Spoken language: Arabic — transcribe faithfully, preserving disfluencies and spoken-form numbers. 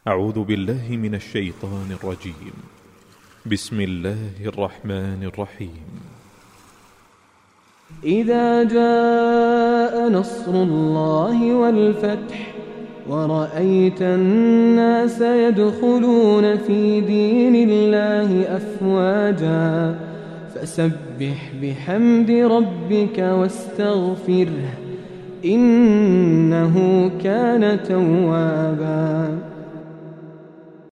أعوذ بالله من الشيطان الرجيم. بسم الله الرحمن الرحيم. إذا جاء نصر الله والفتح ورأيت الناس يدخلون في دين الله أفواجا فسبح بحمد ربك واستغفره إنه كان توابا.